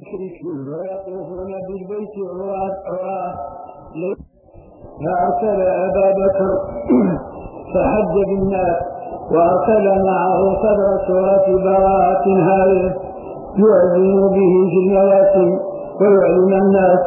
ويطوفون بالبيت عراة فأرسل أبا بكر فحج بالناس وأرسل معه صدر سورة براءة هذه يؤذن به في المواسم ويعلم الناس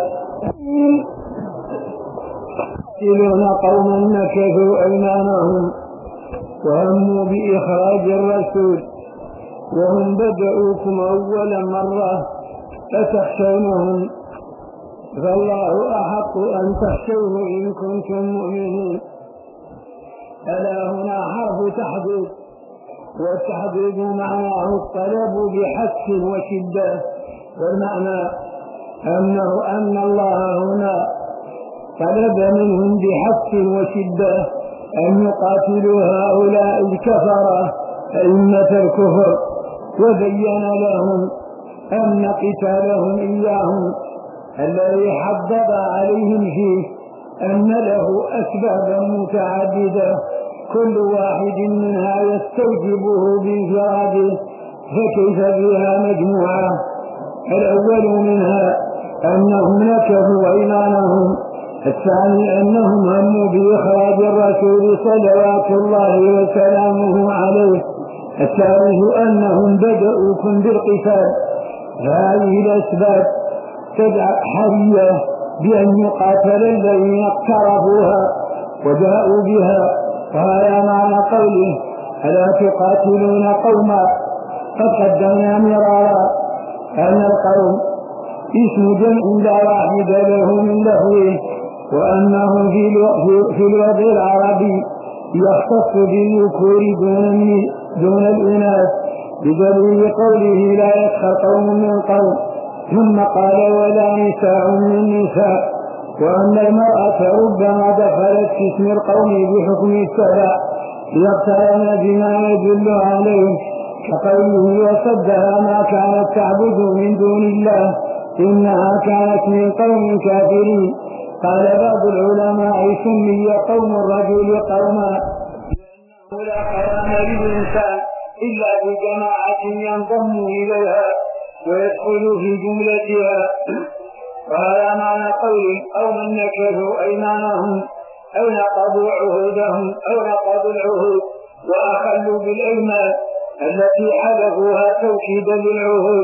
يقتلون قوما نكثوا أيمانهم وهموا بإخراج الرسول وهم بدأوكم أول مرة فتخشونهم فالله أحق أن تخشوه إن كنتم مؤمنين. ألا هنا حرف تحديد، والتحديد معناه الطلب بحث وشدة، والمعنى أن الله هنا طلب منهم بحث وشدة أن يقاتلوا هؤلاء الكفرة أئمة الكفر، وبين لهم أن قتالهم إياهم الذي حدد عليهم فيه أن له أسبابا متعددة كل واحد منها يستوجبه بانفراده، فكيف بها مجموعة؟ الأول منها أنهم نكثوا أيمانهم، الثاني أنهم هموا بإخراج الرسول صلوات الله وسلامه عليه، الثالث أنهم بدأوكم بالقتال. هذه الأسباب تدعى حرية بأن يقاتل الذين اقترفوها وجاءوا بها، وهذا معنى قوله ألا تقاتلون قوما. قد قدمنا مرارا أن القوم اسم جمع لا واحد له من لهوه، وأنه في الوضع العربي يختص بالذكور دون الإناث، بدليل قوله لا يسخر قوم من قوم، ثم قال ولا نساء من نساء، وأن المرأة ربما دخلت في اسم القوم بحكم السبع ليقترن بما يدل عليه، كقوله وصدها ما كانت تعبد من دون الله إنها كانت من قوم كافرين. قال بعض العلماء سمي قوم الرجل قوما لأنه لا قوام للإنسان إلا بجماعة ينضم إليها ويدخل في جملتها. وهذا معنى قوله أو من نكثوا أيمانهم أو نقضوا عهودهم أو نقضوا العهود وأخلوا بالأيمان التي حلفوها توكيدا للعهود،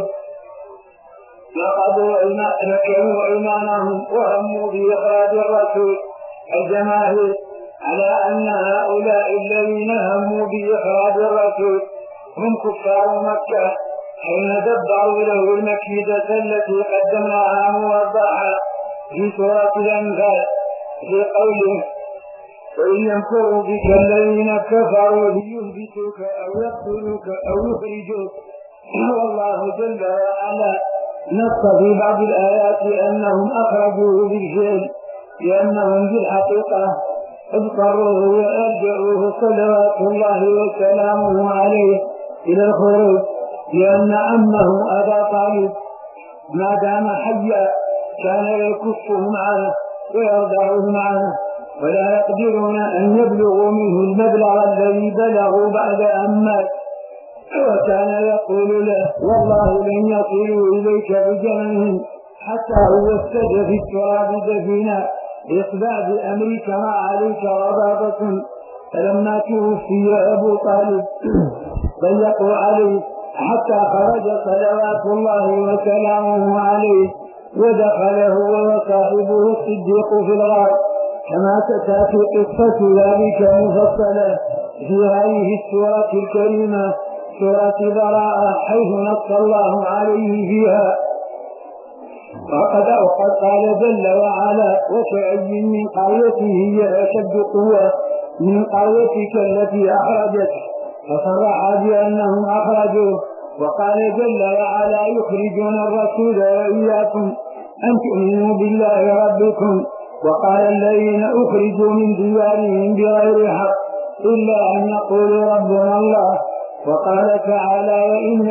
نكثوا أيمانهم وهموا بإخراج الرسول. الجماهير على أن هؤلاء الذين هموا بإخراج الرسول هم كفار مكة حين دبروا له المكيدة التي قدمناها موضحة في سورة الأنفال في قوله وإن يمكروا بك الذين كفروا ليثبتوك أو يقتلوك أو يخرجوك. والله جل وعلا نص في بعض الآيات أنهم أخرجوه بالفعل، لأنهم في الحقيقة اضطروه وألجأوه صلوات الله وسلامه عليه إلى الخروج، لأن عمه أبا طالب ما دام حيا كان يكفه معه ويرضعه معه، ولا يقدرون أن يبلغوا منه المبلغ الذي بلغوا بعد أن مات، وكان يقول له والله لن يصلوا إليك بجمعهم حتى يوسد في التراب دفينا، اصدع بأمرك ما عليك ربابة. فلما توفي أبو طالب ضيقوا عليه حتى خرج صلوات الله وسلامه عليه ودخله وصاحبه الصديق في الغار، كما تأتي قصة ذلك مفصلة في هذه السورة الكريمة سورة براءة، حيث نص الله عليه فيها. وقد قال جل وعلا وكأي من قرية هي أشد قوة من قريتك التي أخرجت، فصرح بأنهم أخرجوه. وقال جل وعلا يخرجون الرسول وإياكم أن تؤمنوا بالله ربكم. وقال الذين أخرجوا من ديارهم بغير حق إلا أن يقولوا ربنا الله. وقال تعالى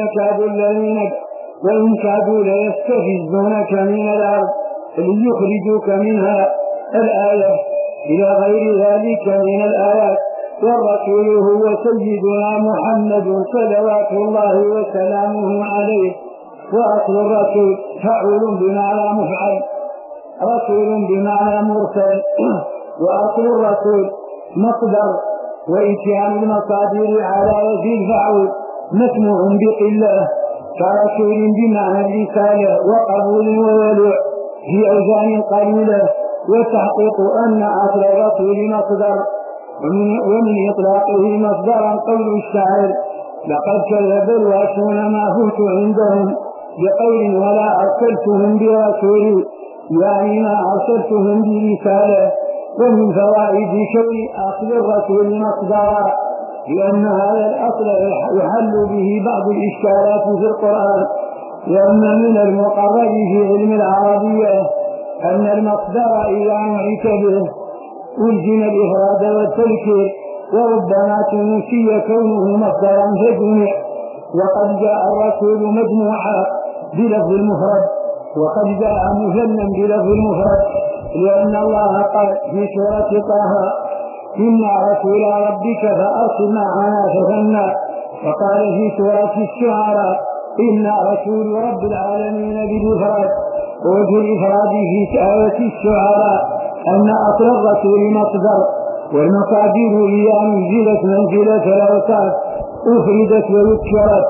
وإن كادوا ليستفزونك من الأرض ليخرجوك منها، الآية إلى غير ذلك من الآيات. والرسول هو سيدنا محمد صلوات الله وسلامه عليه، وأصل الرسول فعول بمعنى مفعل، رسول بمعنى مرسل، وأصل الرسول مصدر، وإتيان المصادر على وجه الفعول مسموع بقلة، كرسول بمعنى الرسالة وقبول وولوع في أوزان قليلة. وتحقيق أن أصل الرسول مصدر، ومن إطلاقه مصدرا قول الشاعر: لقد كذب الواشون ما فوت عندهم بقول ولا أرسلتهم برسول، يعني ما أرسلتهم برسالة. ومن فوائد شيء أصل الرسول مصدرا لأن هذا الأصل يحل به بعض الإشكالات في القرآن، لأن من المقرر في علم العربية أن المصدر إذا نعت به ألزم الإفراد والتذكير، وربما تنسي كونه مصدرا فجمع. وقد جاء الرسول مجموعا بلفظ المفرد، وقد جاء مثنى بلفظ المفرد، لأن الله قال في سورة طه: إنا رسول ربك فأرسل معنا فثنى. وقال في سورة الشعراء: إنا رسول رب العالمين بالإفراد. وفي الإفراد في آية الشعراء أن أصل الرسول مصدر، والمصادر إذا نزلت منزلة الأوصاف أفردت وذكرت.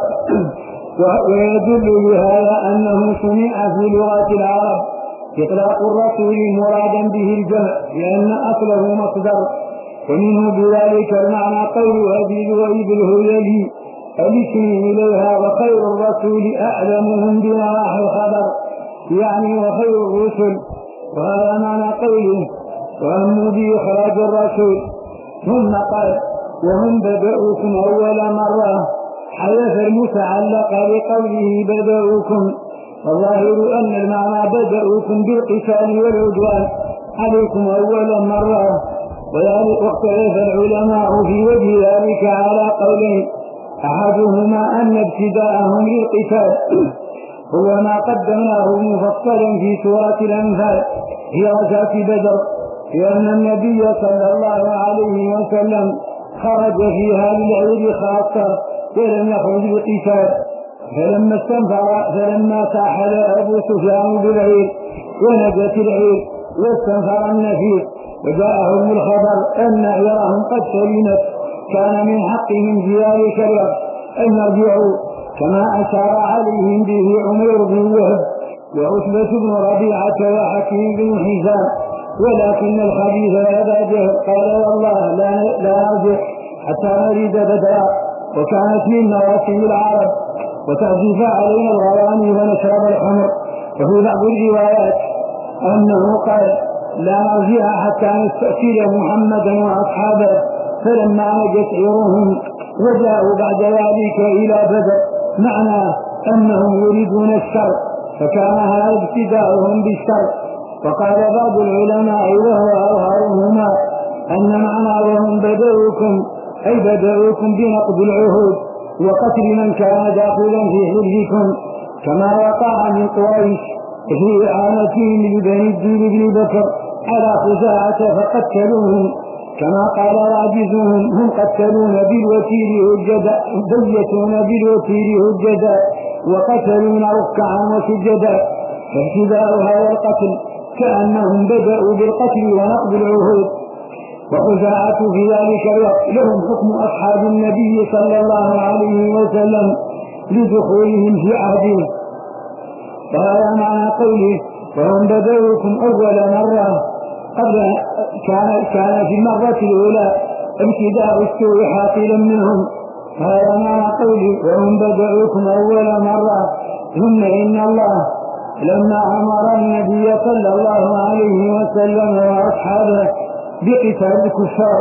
ويدل بهذا أنه سمع في لغة العرب إطلاق الرسول مرادا به الجمع لأن أصله مصدر. ومنه بذلك المعنى قول أبي ذؤيب الهذلي: الاسم إليها وخير الرسول أعلمهم بنواحي الخبر، يعني وخير الرسل. وهذا معنى قوله: وهموا بإخراج الرسول. ثم قال: وهم بدأوكم أول مرة، حذف المتعلق لقوله بدأوكم، والظاهر أن المعنى بدأوكم بالقتال والعدوان عليكم أول مرة. واختلف العلماء في وجه ذلك على قولين: أحدهما أن ابتداءهم للقتال هو ما قدمناه مفصلا في سورة الأنفال في غزاة بدر، لأن النبي صلى الله عليه وسلم خرج فيها للعيد خاصة ولم يخرج للقتال. فلما ساحل أبو سفيان بالعير ونجت العير واستنفر النفير وجاءهم الخبر أن عيرهم قد سلمت، كان من حقهم في ذلك الوقت أن يرجعوا، كما أشار عليهم به عمير بن وهب وعتبة بن ربيعة وحكيم بن حزام. ولكن الخبيث أبا جهل قال: والله لا نرجع حتى نريد بدرا، وكانت من مواسم العرب وتعزف علينا الغواني ونشرب الخمر. وفي بعض الروايات أنه قال: لا نرجع حتى نستأصل محمدا وأصحابه. فلما نجت عيرهم وجاءوا بعد ذلك إلى بدر، معنى أنهم يريدون الشر، فكان هذا ابتداؤهم بالشر. وقال بعض العلماء وهو أظهرهما أن معنى وهم بدأوكم أي بدأوكم بنقض العهود وقتل من كان داخلا في حلفكم، كما وقع من قريش في إعانتهم لبني الدين بن بكر على خزاعة فقتلوهم، كما قال راجزهم: هم قتلون بالوتير هجدا، بيتون بالوتير هجدا، وقتلون ركعا وسجدا. فابتداء هذا القتل كأنهم بدأوا بالقتل ونقض العهود. وخزاعة في ذلك الوقت لهم حكم أصحاب النبي صلى الله عليه وسلم لدخولهم في عهده. وهذا معنى قوله: وهم بدأوكم أول مرة، قبل كان في المرة الأولى ابتداء السوء حاصلا منهم. هذا معنى قوله: وهم بدأوكم أول مرة. ثم إن الله لما أمر النبي صلى الله عليه وسلم وأصحابه بقتال الكفار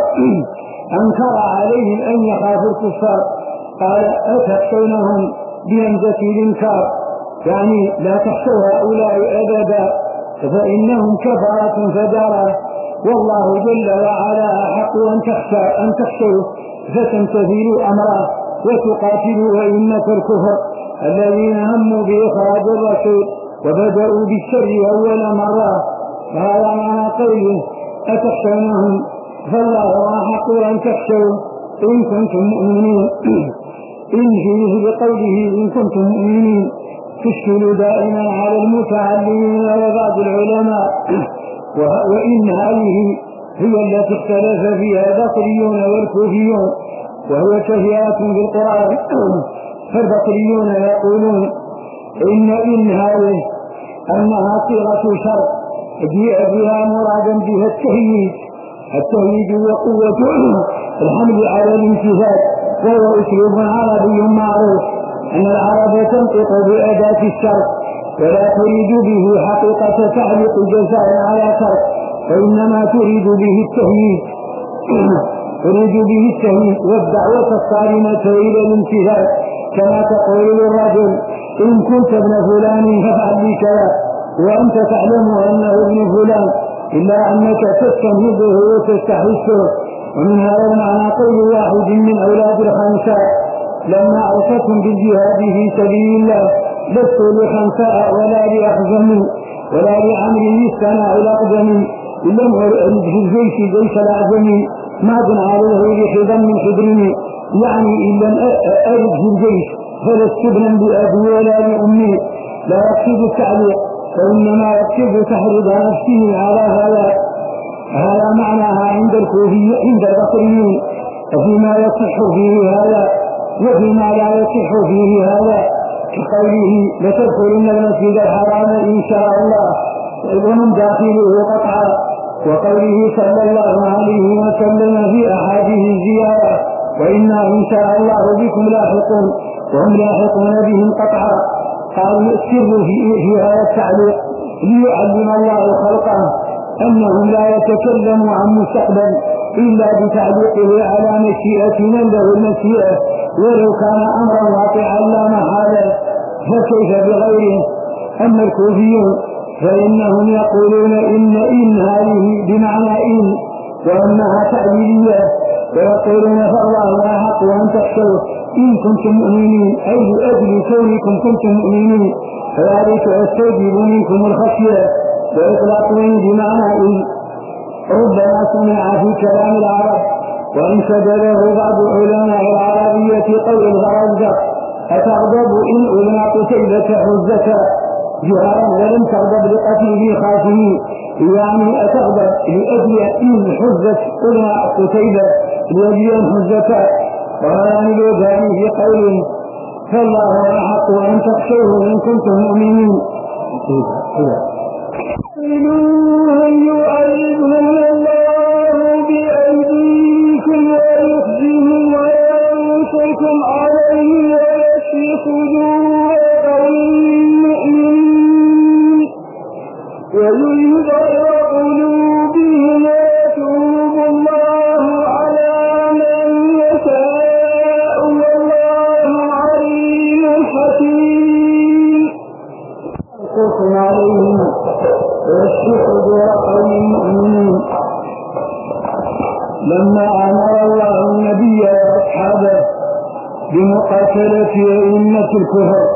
أنكر عليهم أن يخافوا الكفار، قال: أتخشونهم بهمزة الإنكار، يعني لا تخشوا هؤلاء أبدا فإنهم كفرة فجرة، والله جل وعلا أحق أن تخشوا فتمتثلوا أمره وتقاتلوا أئمة الكفر الذين هموا بإخراج الرسول وبدأوا بالشر أول مرة. هذا معنى قوله: أتخشونهم، فالله أحق أن تخشوا إن كنتم مؤمنين. إن فيه بقوله إن كنتم مؤمنين تشكل دائما على المتعلمين وبعض العلماء، وإن هذه هي التي اختلف فيها البصريون والكوفيون، وهي كثيرة في القرآن. فالبصريون يقولون إن هذه أنها صيغة شرط جيء بها مرادا بها التهييج وقوة الحمل على الامتثال، وهو أسلوب عربي معروف أن العرب تنطق بأداة الشرط ولا تريد به حقيقة تعليق جزاء على شرط، وإنما تريد به التهييج والدعوة الصارمة إلى الامتثال، كما تقول للرجل إن كنت ابن فلان فافعل لي كذا وأنت تعلم أنه ابن فلان، إلا أنك تستنهضه وتستحسه. ومن هذا المعنى قول واحد من أولاد الخنساء لما أوصتهم بالجهاد في سبيل الله: لست لخنساء ولا لأخزمي ولا لعمري السناء الأقدمي، إن لم أرد في الجيش جيش الأعزمي ماض عليه بحضن من حضرمي، يعني إن لم أرد في الجيش فلست ابنا بأبي ولا لأمي. لا يقصد التعليق وإنما يقصد تحرض نفسه على هذا معناها عند البصريين، وفيما يصح فيه هذا وفيما لا يصح فيه هذا، كقوله لتدخلن المسجد الحرام إن شاء الله ومن داخله قطعا، وقوله صلى الله عليه وسلم في أحاديث الزيارة: وإنا إن شاء الله بكم لاحقون، وهم لاحقون بهم قطعا. قالوا السر في هذا التعليق ليعلم الله خلقه أنهم لا يتكلموا عن مستقبل إلا بتعليقه على مشيئة من له المشيئة، ولو كان أمرا واقعا لا محالة، فكيف بغيره؟ أما الكوفيون فإنهم يقولون إن هذه بمعنى إن، وأنها تعليلية، ويقولون فالله أحق أن تخشوه إن كنتم مؤمنين، أي لأجل كونكم كنتم مؤمنين، فذلك يستوجب منكم الخشية. وإطلاق بمعنى إن ربما سمع في كلام العرب، وإن سجده بعض علماء العربية قول الغرزة: أتغضب إن أذن قتيبة حزك جهارا ولم تغضب لقتله خاتمي، يعني أتغضب لأجل إن حزت أذن قتيبة لأجل أن حزك. وهذا الوجهان في قول فالله أحق أن تخشوه إن كنتم مؤمنين. يعذبهم الله بأيديكم ويخزيهم وينصركم عليه ويشفي صدور قوم مؤمنين ويذهب قلوبهم ويتوب الله على من يشاء والله عليم حكيم. خوف عليهم ويشفي صدور قوم مؤمنين. لما أمر الله النبي وأصحابه بمقاتلة أئمة الكفر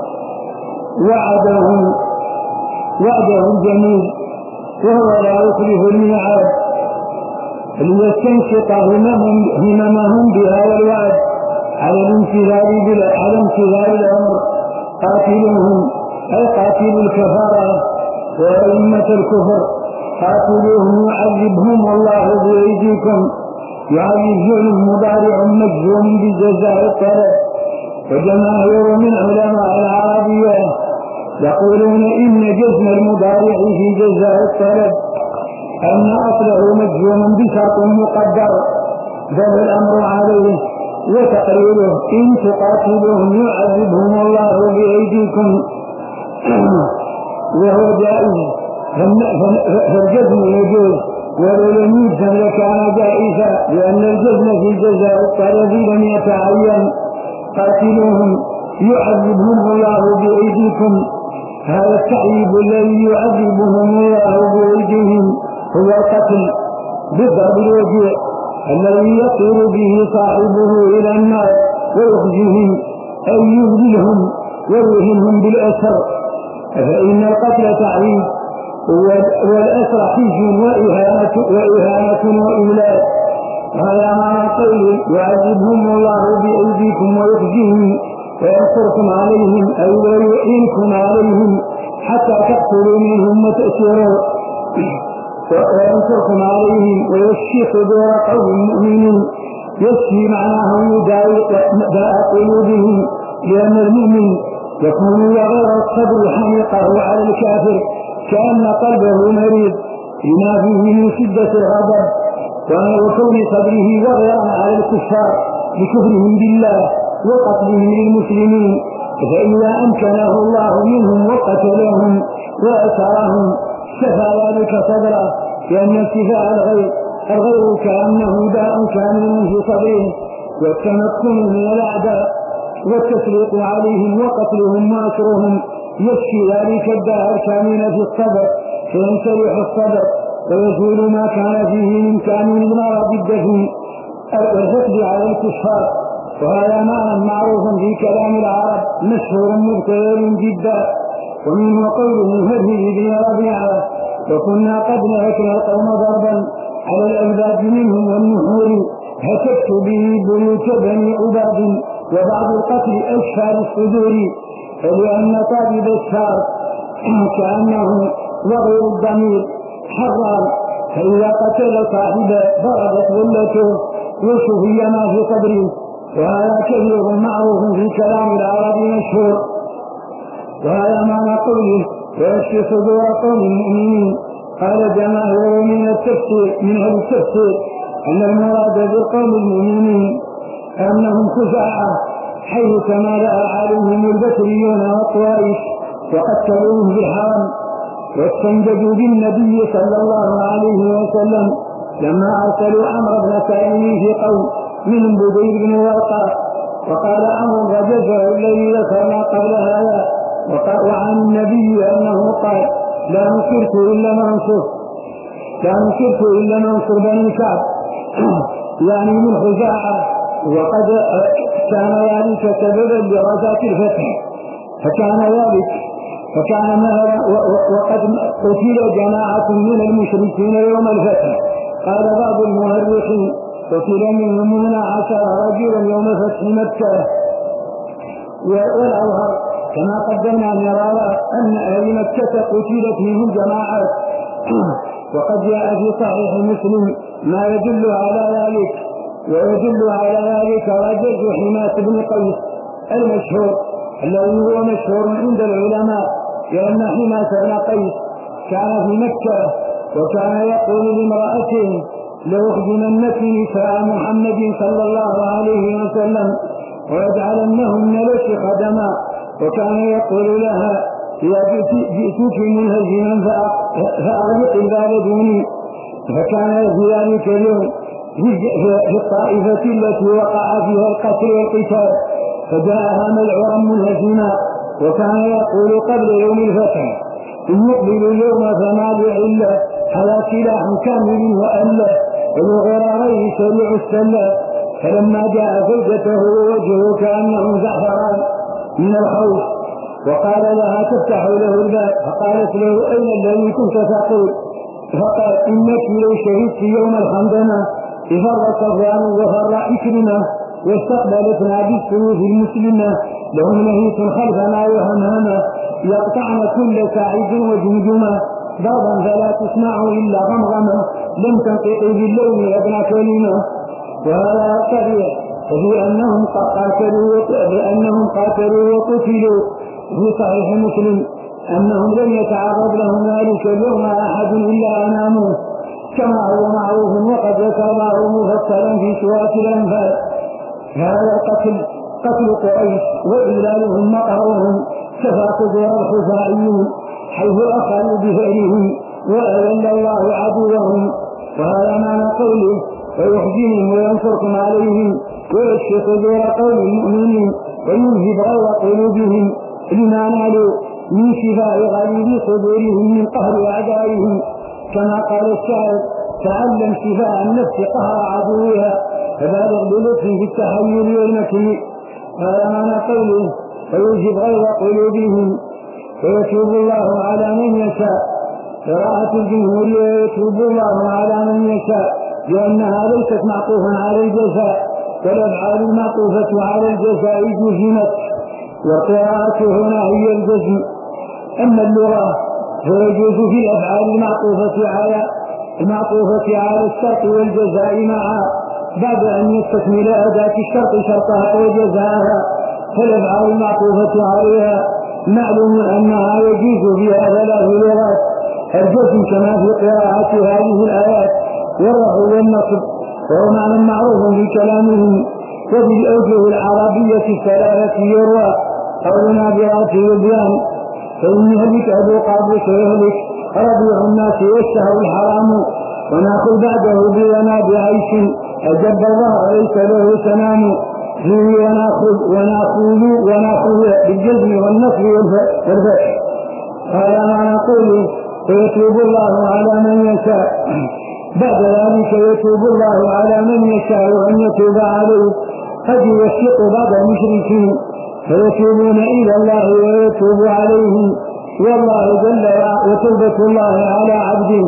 وعدهم جميل، وهو لا يخلف الميعاد، ليستنشط هممهم بهذا الوعد على امتثال الأمر: قاتلوهم أي قاتلوا الكفارة وأئمة الكفر، قاتلوهم يعذبهم الله بأيديكم. يعذب مضارع مجزوم بجزاء الطلب. وجماهير من علماء العربية يقولون إن جزم المضارع في جزاء الطلب أن أصله مجزوم بشرط مقدر ذو الأمر عليه، وتقريره إن تقاتلوهم يعذبهم الله بأيديكم وهو جائز، فالجزم يجوز، ولو لم يجزم لكان جائزا، لأن الجزم في جزاء الطلب لم يتعين. قاتلوهم يعذبهم الله بأيديكم، هذا التعذيب الذي يعذبهم الله بأيديهم هو القتل بضرب الوجه الذي يطير به صاحبه إلى النار ويخزيهم أي يذلهم ويوهنهم بالأسر، فإن القتل تعذيب والأسر حج وإهانة وإملاك. هذا معنى قول يعذبهم الله بأيديكم ويخزيهم وينصركم عليهم، أي يعينكم عليهم حتى تقتلوا منهم وتأسروا وينصركم عليهم ويشفي صدور قوم مؤمنين. يشفي معناه يداوي داء قلوبهم، لأن المؤمن يكون غير الصبر حميقه على الكافر كأن قلبه مريض لما فيه من شدة الغضب وكون صبره وغيرا على الكفار بكفرهم بالله وقتلهم للمسلمين. فإذا أمكنه الله منهم وقتلهم وأسرهم شفى ذلك صدره، لأن انتفاء الغير كأنه داء كامل في صدره، والتمكن من الأعداء والتسليط عليهم وقتلهم وأسرهم يشفي ذلك الداء الكامل في الصدر، فينشرح الصدر ويزول ما كان فيه من كامل المرض الدفن والحقد على الكفار. وهذا معنى معروف في كلام العرب مشهور مبتذل جدا. ومنه قوله هذه بن ربيعة: وكنا قد نهكنا القوم ضربا على الألباب منهم والنحور، هتكت به بيوت بني عباد وبعض القتل أشفى للصدور. فلأن طالب الشار كأنه وغير الضمير حرام، فإذا قتل صاحبه ضربت ولته وشفي ما في قبره. وهذا كثير معروف في كلام العرب مشهور. وهذا معنى قوله ويشفي صدور قوم المؤمنين. قال جماهير من أهل التفسير أن المراد بالقوم المؤمنين أنهم خزاعة، حيث تمالأ عليهم البشريون والطوائف وقتلوهم بالحرم، واستنجدوا بالنبي صلى الله عليه وسلم لما أرسلوا عمرو بن سعيد في قوم من بدير بن ورقاء. وقال عمرو وجزء الذي ذكرنا قبل هذا وعن النبي أنه قال: لا نصرت إلا منصر بني كعب يعني من خزاعة. وقد كان ذلك سببا لرجاة الفتح، وقد قتل جماعة من المشركين يوم الفتح. قال بعض المؤرخين: قتل منهم 12 رجلا يوم فتح مكة. والأظهر كما قدمنا مرارا أن أهل مكة قتلت منهم جماعات. وقد جاء في صحيح مسلم ما يدل على ذلك، ويدل على ذلك رجل حماس بن قيس المشهور الذي هو مشهور عند العلماء، لأن حماس بن قيس كان في مكة وكان يقول لامرأته: لأخدمنك نساء محمد صلى الله عليه وسلم ويجعلنهن لك خدما. وكان يقول لها: إذا جئتك منهزما فأغلق الباب دوني. فكان في ذلك اليوم في الطائفة التي وقع فيها القتل والقتال، فجاءها ملعورا منهزما، وكان يقول قبل يوم الفتح: إن يقبل اليوم فما بعلة على سلاح كامل وأله ولغراريه سريع السلة. فلما جاء زوجته ووجهه كأنه زعفران من الخوف، وقال لها تفتح له الباب، فقالت له: أين الذي كنت تقول؟ فقال: إنك لو شهدت يوم الخندمة فر صفوان وفر إكرمة واستقبلتنا بالسيوف المسلمة لهم نهيت خلفنا وهمهمة يقطعن كل سعيد وجمجمة ضربا فلا تسمع إلا غمغمة لم تنطقي باللون أدنى كلمة. وهذا صحيح بأنهم قاتلوا وقتلوا في صحيح مسلم أنهم لم يتعرض لهم ذلك اليوم أحد إلا أناموه، كما هو معروف وقد ذكرناه مفصلا في سورة الأنفال. هذا قتل قريش وإذلالهم مقرهم كفى صدور الخزاعيين حيث أخذوا بفعلهم وأذل الله عدوهم. وهذا معنى قوله: ويحجيهم وينصركم عليهم ويشفي صدور قوم المؤمنين ويذهب غيظ قلوبهم لما نالوا من شفاء غليظ صدورهم من قهر أعدائهم. كما قال الشاعر: تعلم شفاء النفس قهر عدوها فبالغ بلطف في التحيل والمكر. هذا معنى قوله: ويذهب غيظ قلوبهم ويتوب الله على من يشاء. قراءة الجمهور: ويتوب الله على من يشاء، لأنها ليست معطوفا على الجزاء، والأفعال المعطوفة على الجزاء جزمت والقراءة هنا هي الجزم. أما اللغة فيجوز في الأفعال المعطوفة على الشرط والجزاء معا بعد أن يستكمل أداة الشرط شرطها وجزاءها. فالأفعال المعطوفة عليها معلوم أنها يجوز فيها ثلاث لغات: الجزم كما في قراءة هذه الآيات، والرفع والنصب، وهو معنى معروف في كلامهم. وبالأوجه العربية الثلاثة يروى قولنا برأس البيان: فإن يهلك أبو قابوس ويهلك ربيع الناس والشهر الحرام، ونأخذ بعده بنا بعيش أجب الله ليس له سنام فيه، ونأخذ بالجزم والنصب والفتح. قال ما نقول فيتوب الله على من يشاء، بعد ذلك يتوب الله على من يشاء أن يتوب عليه. قد يشق بعض المشركين فيتوبون إلى الله ويتوب عليهم، والله جل وتوبة الله على عبده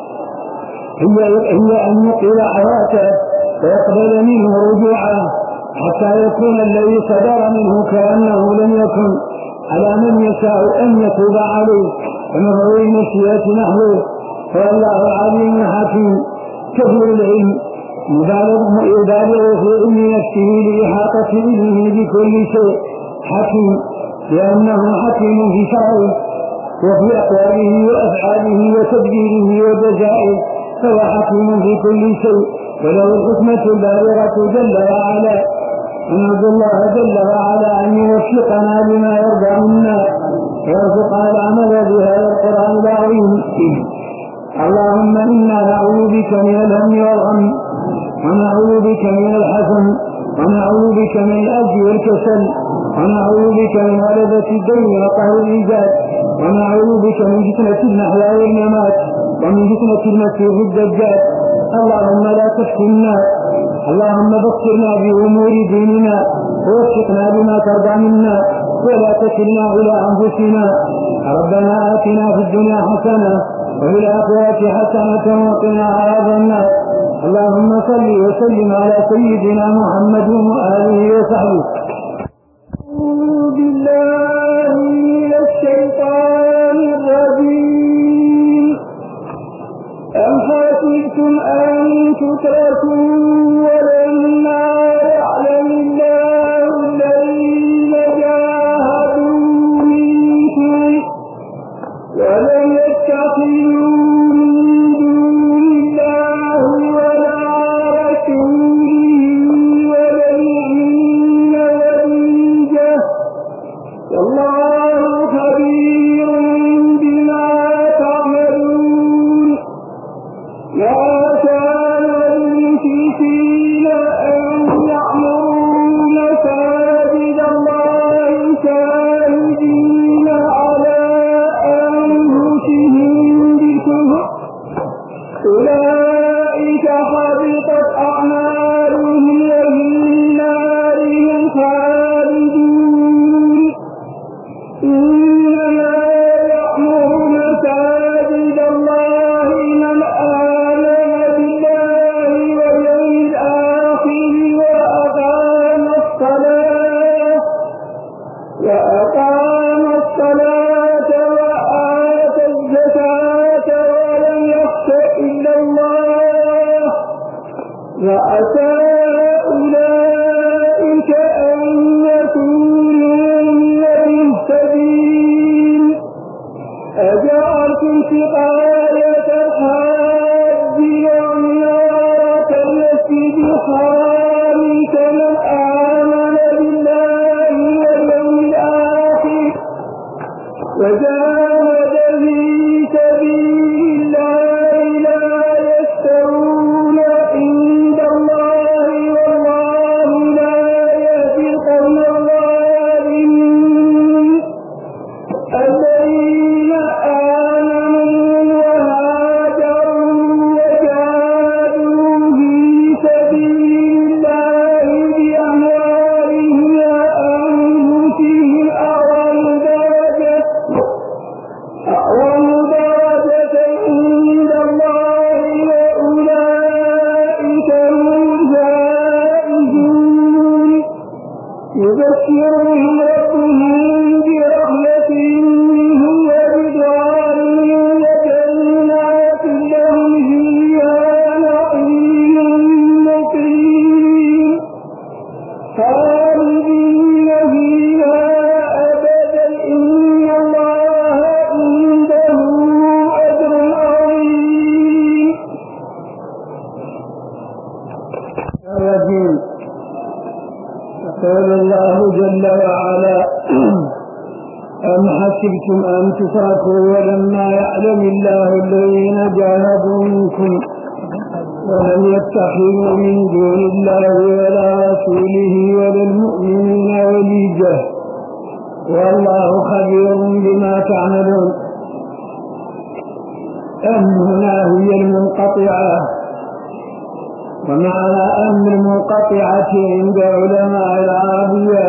هي أن يقل عواته ويقبل منه رجوعه حتى يكون الذي صدر منه كأنه لم يكن، على من يشاء أن يتوب عليه ومن هو مشيئة نحوه. والله عليم حكيم كبير العلم يبالغ في علم نفسه لإحاطة علمه بكل شيء، حكيم لأنه حكيم في شرعه وفي أقواله وأفعاله وتدبيره وجزائه، فهو حكيم في كل شيء وله الحكمة البالغة جل وعلا. ونرجو الله جل وعلا أن يوفقنا لما يرضى منا ويرزقنا العمل بهذا القرآن العظيم. اللهم إنا نعوذ بك من الهم والغم، ونعوذ بك من الحزن، ونعوذ بك من الأجل والكسل، ونعوذ بك من غلبة الدين وقهر الرجال، ونعوذ بك من فتنة المحيا والممات، ومن فتنة المسيح الدجال. اللهم لا تفتنا، اللهم بصرنا بأمور ديننا ووفقنا بما ترضى منا، ولا تكلنا إلى أنفسنا. ربنا آتنا في الدنيا حسنة وفي الآخرة حسنة وقنا عذاب النار. اللهم صل وسلم على سيدنا محمد وآله وصحبه. أعوذ بالله من الشيطان الرجيم. أم حسبتم أن تتركوا ولما يعلم الله الذين جاهدوا منكم ولم يتخذوا أم حسبتم أن تتركوا ولما يعلم الله الذين جاهدوا منكم ولم يتخذوا من دون الله ولا رسوله ولا المؤمنين وليجة والله خبير بما تعملون. أم هنا هي المنقطعة، ومعنى أم المنقطعة عند علماء العربية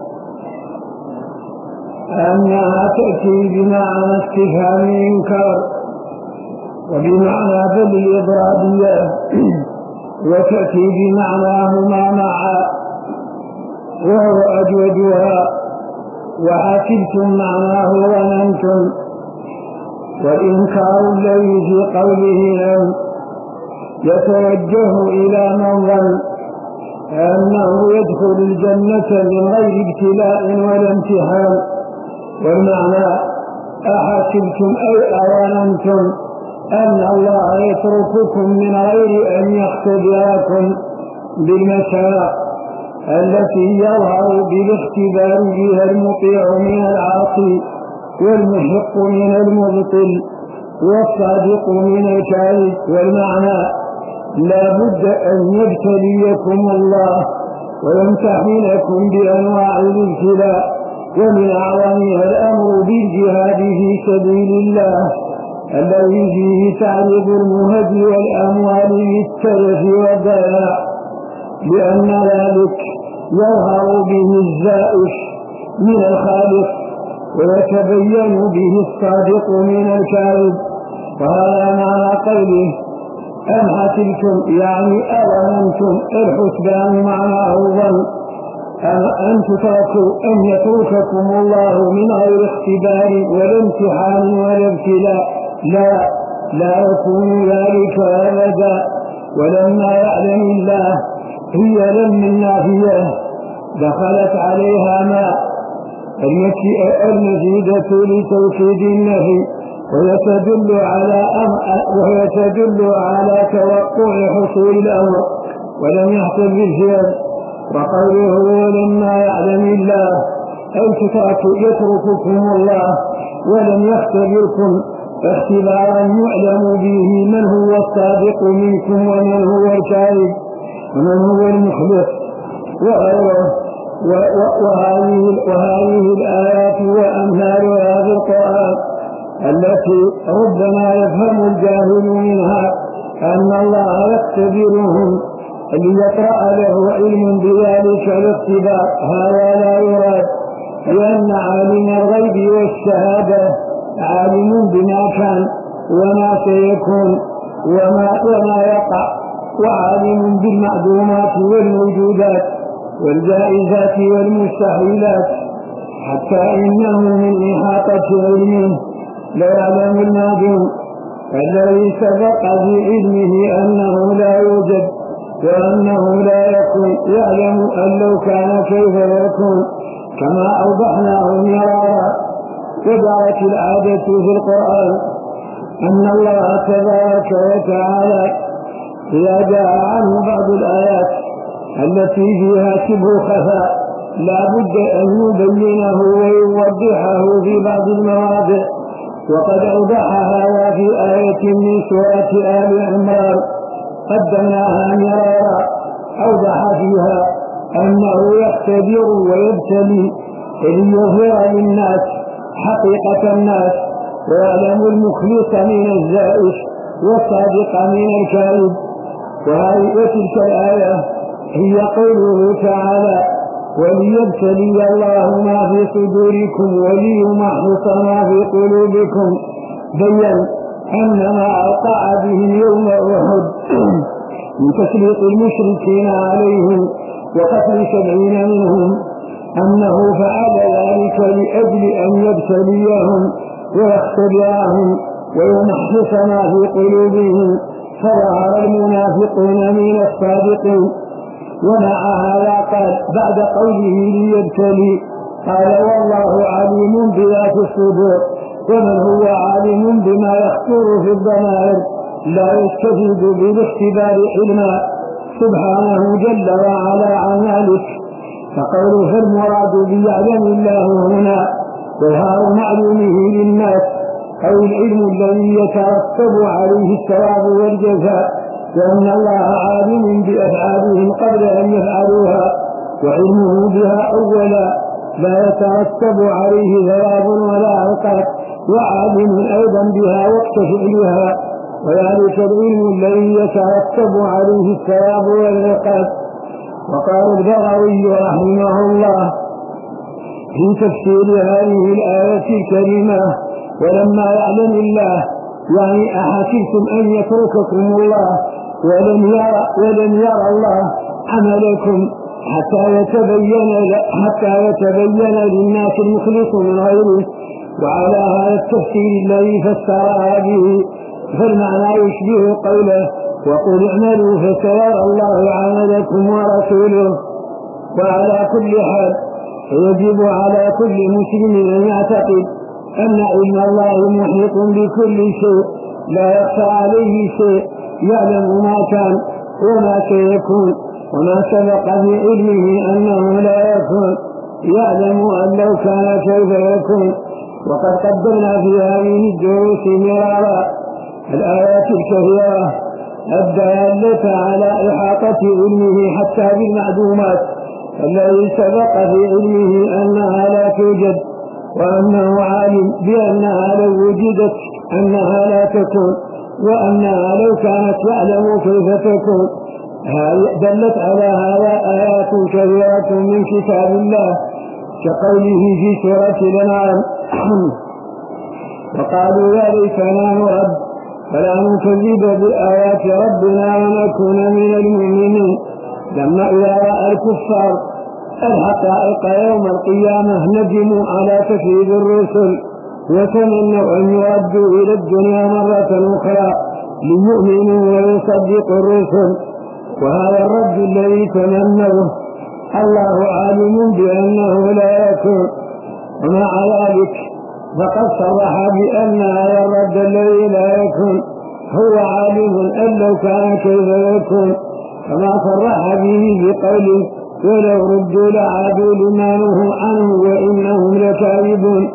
أنها تأتي بمعنى استفهام إنكار وبمعنى بل الإضرابية، وتأتي بمعناهما معا وهو أجودها. وحسبتم معناه ظننتم، والإنكار الذي في قوله أم يتوجه إلى من ظن أنه يدخل الجنة من غير ابتلاء ولا امتحان، والمعنى أحسبتم أي أظننتم أن الله يترككم من غير أن يختبركم بالمشاق التي يظهر بالاختبار بها المطيع من العاصي والمحق من المبطل والصادق من الكاذب. والمعنى لا بد أن يبتليكم الله ويمتحنكم بأنواع الابتلاء، ومن أعظمها الأمر بالجهاد في سبيل الله الذي فيه تعرض المهج والأموال بالتلف والضياع، لأن ذلك يظهر به الزائف من الخالق ويتبين به الصادق من الكاذب. وهذا معنى قوله أم حسبتم يعني أظننتم. الحسبان معناه ظن أن تتركوا أن يترككم الله من غير اختبار ولا امتحان ولا ابتلاء، لا يكون ذلك أبدا. ولما يعلم الله هي لم النافية دخلت عليها ما المزيدة لتوكيد النفي، وهي تدل على توقع حصول الأمر ولم يحصل بالفعل. وقوله ولما يعلم الله أن يترككم الله ولم يختبركم اختبارا يعلم به من هو الصادق منكم ومن هو الكاذب ومن هو المخلص وغيره. وهذه الآيات وأمثالها في القرآن التي ربما يفهم الجاهل منها أن الله يختبرهم ليقرأ له علم بذلك الاختبار. هذا لا يراد، لأن عالم الغيب والشهادة عالم بما كان وما سيكون وما يقع، وعالم بالمعدومات والموجودات والجائزات والمستحيلات، حتى إنه من إحاطة علمه ليعلم المعدوم الذي سبق في علمه أنه لا يوجد وأنه لا يكون، يعلم أن لو كان كيف يكون، كما أوضحناه مرارا. وجرت العادة في القرآن أن الله تبارك وتعالى إذا جاء عنه بعض الآيات التي فيها شبه خفاء لا بد أن يبينه ويوضحه في بعض المواضع، وقد أوضح هذا في آية من سورة آل عمران قدمناها مرارا. أوضح فيها أنه يختبر ويبتلي ليظهر للناس حقيقة الناس ويعلم المخلص من الزائف والصادق من الكاذب. وتلك الآية هي قوله تعالى وليبتلي الله ما في صدوركم وليمحص ما في قلوبكم. بين أن ما أوقع بهم يوم أحد من تسليط المشركين عليهم وقتل 70 منهم أنه فعل ذلك لأجل أن يبتليهم ويختبرهم ويمحص ما في قلوبهم، فظهر المنافقون من الصادقين. ومع هذا قال بعد قوله ليبتلي قال والله عليم بذات الصدور، ومن هو عالم بما يخطر في الضمائر لا يستفيد بالاختبار علما سبحانه جل وعلا عن ذلك. فقوله فالمراد بيعلم الله هنا إظهار معلومه للناس أو العلم الذي يترتب عليه الثواب والجزاء، لأن الله عالم بأفعالهم قبل أن يفعلوها، وعلمه بها أولا لا يترتب عليه ثواب ولا عقاب، وعالم أيضا بها وقت فعلها، وذلك العلم الذي يترتب عليه الثواب والعقاب. وقال البغوي رحمه الله في تفسير هذه الآية الكريمة: ولما يعلم الله، يعني أحسبتم أن يترككم الله ولم يرى الله عملكم حتى يتبين للناس المخلص من غيره. وعلى هذا التفسير الذي فسرها به فالمعنى يشبه قوله: وقل اعملوا فسيرى الله عملكم ورسوله. وعلى كل حال يجب على كل مسلم أن يعتقد أن علم الله محيط بكل شيء، لا يخفى عليه شيء، يعلم ما كان وما سيكون وما سبق بعلمه أنه لا يكون، يعلم أن لو كان كيف يكون. وقد قدمنا في هذه الدروس مرارا الآيات الكثيرة الدالة على إحاطة علمه حتى بالمعدومات الذي سبق في علمه أنها لا توجد، وأنه عالم بأنها لو وجدت أنها لا تكون، وأنها لو كانت يعلم كيف تكون. دلت على هذا آيات كثيرة من كتاب الله كقوله في سورة الأنعام: وقالوا يا ليتنا نرد فلا نكذب بآيات ربنا ونكون من المؤمنين. لما إذا رأى الكفار الحقائق يوم القيامة ندموا على تكذيب الرسل، وتمنوا أن يردوا إلى الدنيا مرة أخرى ليؤمنوا ويصدقوا الرسل. وهذا الرد الذي تمنوه الله عالم بأنه لا يكون، ومع ذلك فقد صرح بأن هذا الرد الذي لا يكون هو عالم أن لو كان كيف يكون، كما صرح به بقوله: ولو ردوا لعادوا لما نهوا عنه وإنهم لكاذبون.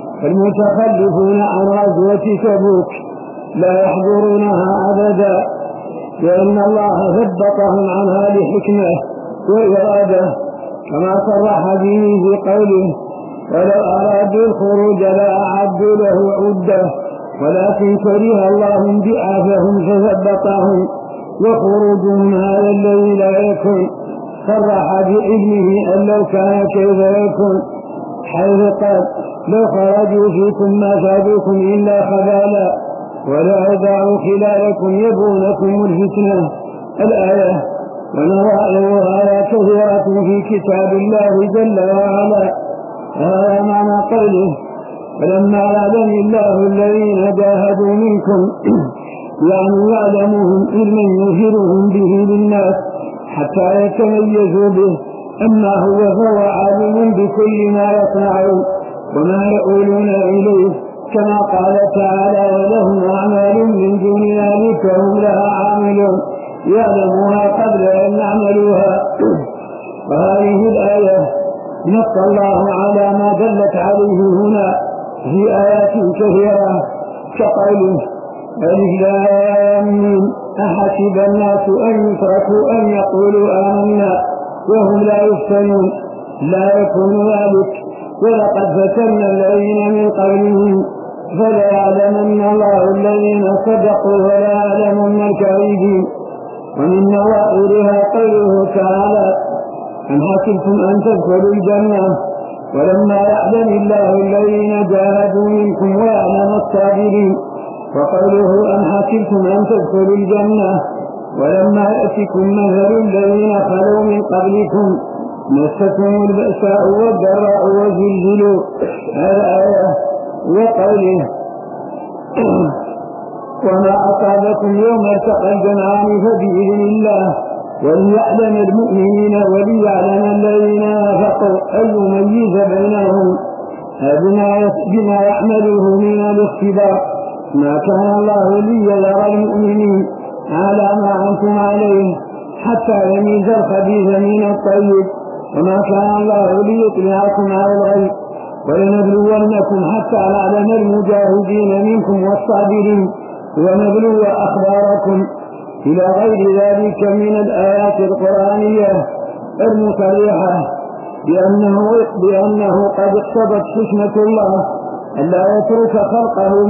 المتخلفون عن غزوة تبوك لا يحضرونها أبدا، لأن الله ثبتهم عنها لحكمة وإرادة، كما صرح به بقوله: ولو أرادوا الخروج لأعدوا له عدة ولكن كره الله بعاثهم فثبتهم، وخروجهم هذا الذي لا يكون صرح بعلمه أن لو كان كيف يكون، حيث قال: لو خرجوا فيكم ما زادوكم إلا خبالا ولا أدعوا خلالكم يبغونكم الفتنة. الآية. ونظائرها كثيرة في كتاب الله جل وعلا. هذا معنى قوله: فلما يعلم الله الذين جاهدوا منكم، يعني يعلمهم علما يظهرهم به للناس حتى يتميزوا به، أما هو فهو عالم بكل ما يصنعون وما يؤولون إليه، كما قال تعالى: ولهم أعمال من دون ذلك هم لها عاملون يعلمها قبل أن يعملوها. وهذه الآية نص الله على ما دلت عليه هنا في آيات كثيرة كقوله: ألف لام ميم أحسب الناس أن يتركوا أن يقولوا آمنا وهم لا يفتنون، لا يكون ذلك، ولقد فتنا الذين من قبلهم فليعلمن الله الذين صدقوا وليعلمن الكاذبين. ومن نظائرها قوله تعالى: أم حسبتم أن تدخلوا الجنة ولما يعلم الله الذين جاهدوا منكم ويعلم الصابرين. وقوله: أم حسبتم أن تدخلوا الجنة ولما يأتكم مثل الذين خلوا من قبلكم مستهم البأساء والضراء وزلزلوا. الآية. وقوله: وما أصابكم يوم التقى الجمعان فبإذن الله وليعلم المؤمنين وليعلم الذين نافقوا أن يميز بينهم بما يعمله من الاختبار. ما كان الله ليذر المؤمنين على ما أنتم عليه حتى يميز الخبيث من الطيب، وما كان الله ليطلعكم على الغيب ولنبلونكم حتى نعلم المجاهدين منكم والصابرين ونبلو أخباركم إلى غير ذلك من الآيات القرآنية المصرحة بأنه قد اقتضت حكمة الله ألا يترك خلقه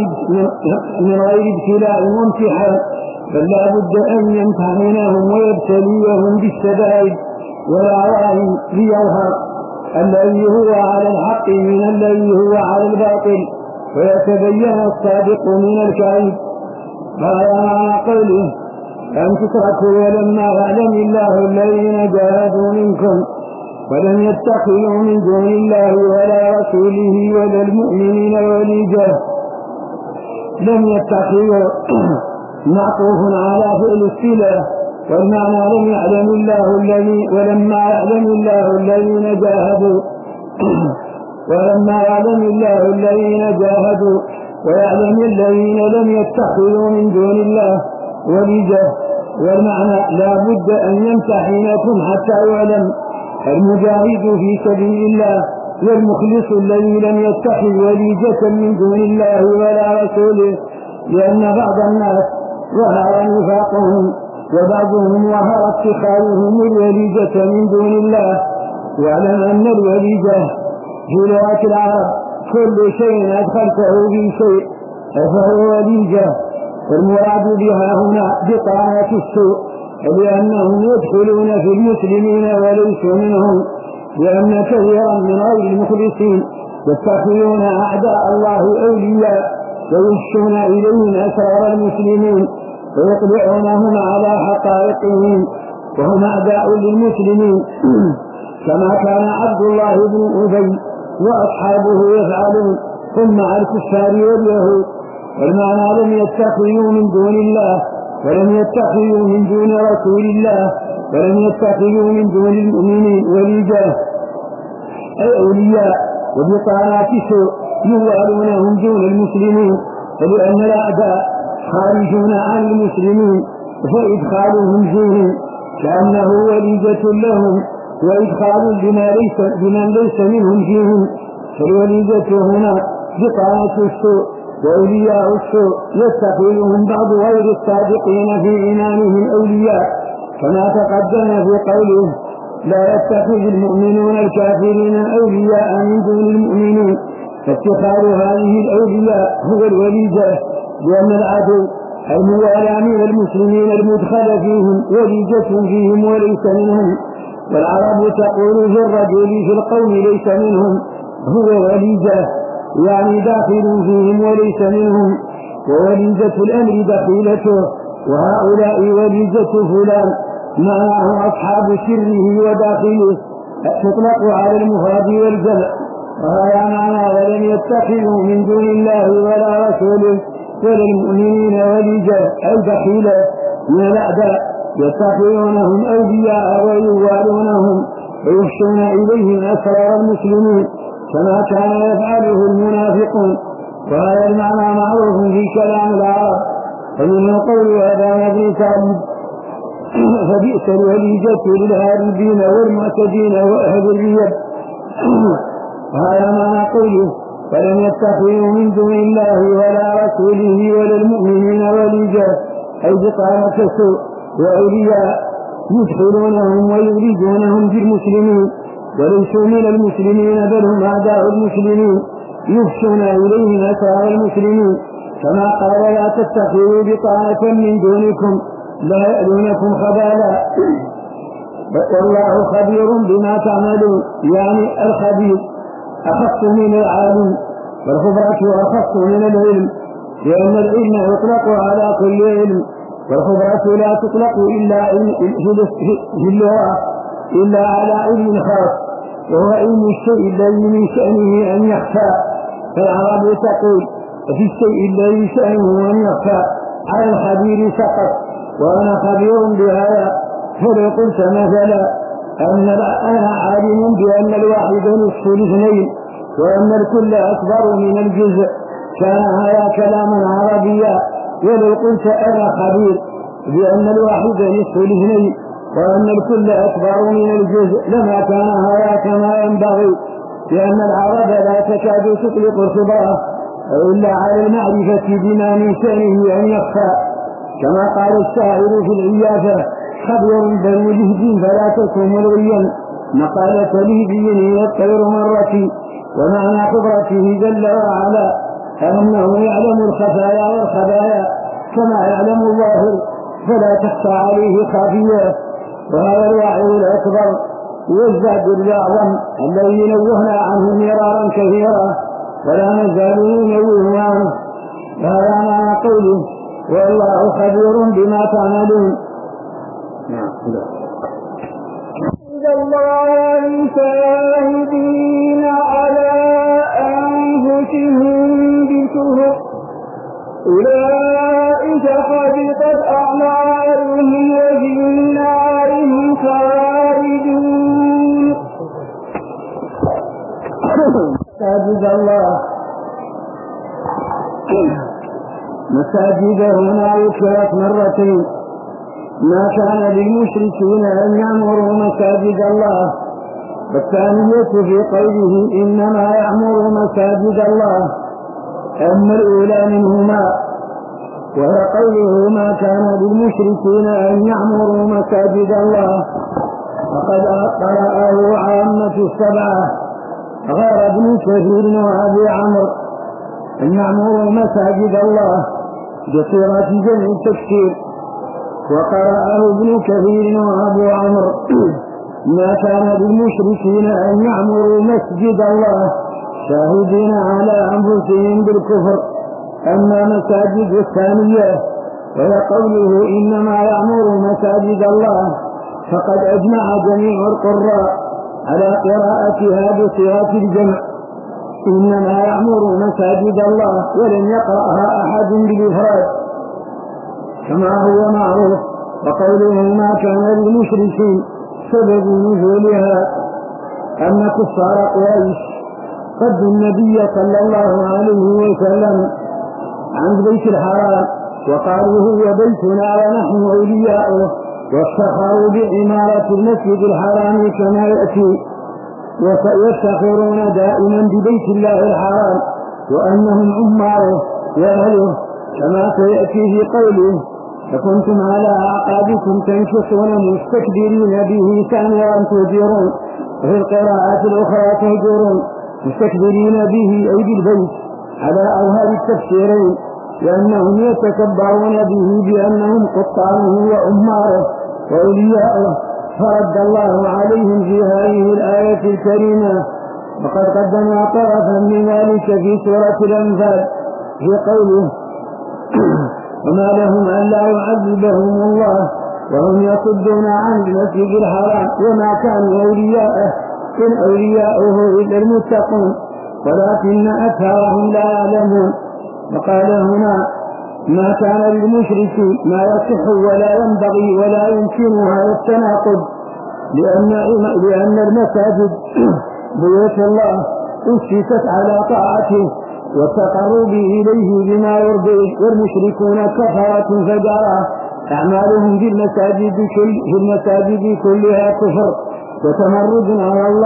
من غير ابتلاء وامتحان، بل لا بد أن يمتحنهم ويبتليهم بالشدائد والعوائم ليظهر الذي هو على الحق من الذي هو على الباطل، ويتبين الصادق من الكاذب. هذا معنى قوله أن تتركوا ولما يعلم الله الذين جاهدوا منكم ولم يتخذوا من دون الله ولا رسوله ولا المؤمنين وليجا. لم يتخذوا معطوف على فعل الصلة، والمعنى لم يعلم الله ولما يعلم الله الذين جاهدوا ولما يعلم الله الذين جاهدوا ويعلم الذين لم يتخذوا من دون الله وليجا. والمعنى لا بد أن يمتحنكم حتى يعلم المجاهد في سبيل الله والمخلص الذي لم يتخذ وليجة من دون الله ولا رسوله، لأن بعض الناس ظهر نفاقهم وبعضهم ظهر اتخاذهم الوليجة من دون الله. واعلم أن الوليجة في لغة العرب كل شيء أدخلته في شيء فهو وليجة، والمراد بها هنا بطانة السوء، لأنهم يدخلون في المسلمين وليسوا منهم، لأن كثيرا من غير المخلصين يتخذون أعداء الله أولياء ويفشون إليهم أسرار المسلمين ويطلعونهم على حقائقهم وهم أعداء للمسلمين، كما كان عبد الله بن أبي وأصحابه يفعلون ثم مع الكفار واليهود. والمعنى لم يتخذوا من دون الله ولم يتخذوا من دون رسول الله ولم يتخذوا من دون المؤمنين وليجا أي أولياء وبطانات سوء يوالونهم دون المسلمين، فلأن الأعداء خارجون عن المسلمين فإدخالهم فيهم كأنه وليجة لهم وإدخال بمن ليس منهم فيهم، فالوليجة هنا بطانة السوء وأولياء السوء يتخذهم بعض غير الصادقين في إيمانهم أولياء، كما تقدم في قوله لا يتخذ المؤمنون الكافرين أولياء من دون المؤمنين. فاتخاذ هذه الأولياء هو الوليجة، لأن العدو الموالى من المسلمين المدخل فيهم وليجة فيهم وليس منهم. والعرب تقول في الرجل في القوم ليس منهم هو وليجة، يعني داخل فيهم وليس منهم، ووليجة الأمر دخيلته، وهؤلاء وليجة فلان معناه أصحاب سره وداخله، تطلق على المفرد والجمع. وهذا معنى ولم يتخذوا من دون الله ولا رسوله ولا المؤمنين وليجة أي دخيلة من الأعداء يتخذونهم أولياء ويوالونهم ويفشون إليهم أسرار المسلمين كما كان يفعله المنافقون. وهذا المعنى معروف في كلام العرب، فمن قول هذا بن ثابت فبئس الوليجة للهاربين والمعتدين وأهل الريب. وهذا معنى قوله فلم يتخذوا من دون الله ولا رسوله ولا المؤمنين وليجة أي بطانة سوء وأولياء يدخلونهم ويريدونهم بالمسلمين وليسوا من المسلمين بل هم أعداء المسلمين يفشون إليهم أسرار المسلمين، كما قال لا تتخذوا بطانة من دونكم لا يألونكم خبالا والله خبير بما تعملون، يعني الخبير أخص من العالم والخبرة أخص من العلم، لأن العلم يطلق على كل علم والخبرة لا تطلق إلا في اللغة إلا على علم خاص وهو علم الشيء الذي من شأنه أن يخفى. فالعرب تقول في الشيء الذي شأنه أن يخفى على الخبير سقط، وأنا خبير بهذا. فلو قلت مثلا أنا عالم بأن الواحد نصف الاثنين وأن الكل أكبر من الجزء كان هذا كلاما عربيا. ولو قلت أنا خبير بأن الواحد نصف الاثنين وأن الكل أكبر من الجزء لما كان هذا كما ينبغي. لأن العرب لا تكاد تطلق الخبرة إلا على المعرفة بما من شأنه أن يخفى، كما قال الشاعر في العيافة: خبر بنو لهب فلا تكن ملويا، مقالة لهبي هي الطير مرتي. ومعنى خبرته جل وعلا أنه يعلم الخفايا والخبايا كما يعلم الظاهر فلا تخفى عليه خافية. وهذا الوعي الأكبر والزاد الأعظم الذي نوهنا عنه مرارا كثيرا ولا نزال ننوه عنه. هذا معنى قوله: والله خبير بما تعملون. الله شاهدين على أنفسهم بكفر أولئك حبطت أعمالهم وفي النار هم خالدون. مساجد هنا ذكرت مرتين. ما كان للمشركين أن يعمروا مساجد الله، والثانية في قوله إنما يعمر مساجد الله. أما الأولى منهما وهي قوله ما كان للمشركين أن يعمروا مساجد الله، فقد قرأه عامة السبعة غير ابن كثير وأبي عمرو أن يعمروا مساجد الله بصيغة جمع التكسير، وقرأه ابن كثير وأبو عمرو ما كان للمشركين أن يعمروا مسجد الله شاهدين على أنفسهم بالكفر. أما مساجد الثانية وهي قوله إنما يعمر مساجد الله، فقد أجمع جميع القراء على قراءتها بصيغة الجمع إنما يعمر مساجد الله، ولم يقرأها أحد بالإفراد كما هو معروف. وقوله ما كان للمشركين سبب نزولها أن كفار قريش صدوا النبي صلى الله عليه وسلم عن بيت الحرام وقالوا هو بيتنا ونحن أولياؤه، وافتخروا بعمارة المسجد الحرام كما يأتي، ويفتخرون دائما ببيت الله الحرام وأنهم عماره وأهله كما سيأتي في قوله: فكنتم على أعقابكم تنكصون مستكبرين به سامرا تهجرون، وفي القراءات الأخرى تهجرون مستكبرين به أي بالبيت على أظهر التفسيرين، لأنهم يتكبرون به بأنهم قطانه وأماره وأولياؤه. فرد الله عليهم في هذه الآية الكريمة، وقد قدم طرفا من ذلك في سورة الأنفال في قوله: وما لهم ألا يعذبهم الله وهم يصدون عن المسجد الحرام وما كانوا أولياءه إن أولياؤه إلا المتقون ولكن أكثرهم لا يعلمون. وقال هنا: ما كان للمشركين ما يصح ولا ينبغي ولا يمكنها التناقض، لأن المساجد بيوت الله أسست على طاعته وتقربه إليه بما يرضيه، والمشركون كفرة فجرة أعمالهم في المساجد كلها كفر وتمرد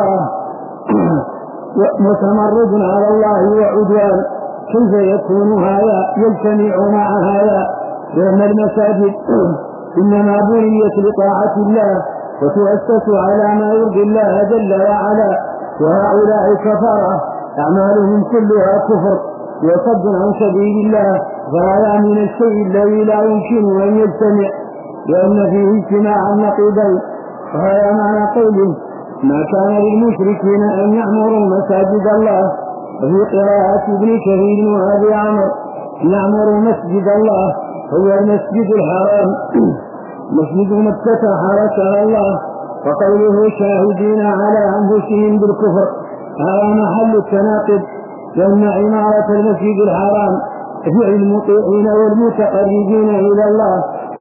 على الله وعدوان. كيف يكون هذا يجتمع مع هذا؟ لأن المساجد إنما بنيت لطاعة الله وتؤسس على ما يرضي الله جل وعلا، وهؤلاء كفرة أعمالهم كلها كفر وصد عن سبيل الله، فهذا من الشيء الذي لا يمكن أن يجتمع لأن فيه اجتماعا نقيضين. وهذا معنى قوله: ما كان للمشركين أن يعمروا مساجد الله. وفي قراءة ابن كثير وأبي عمرو يعمر مسجد الله هو المسجد الحرام مسجد مكة حرسها الله. وقوله شاهدين على أنفسهم بالكفر هذا محل التناقض، لأن عمارة المسجد الحرام فعل المطيعين والمتقربين إلى الله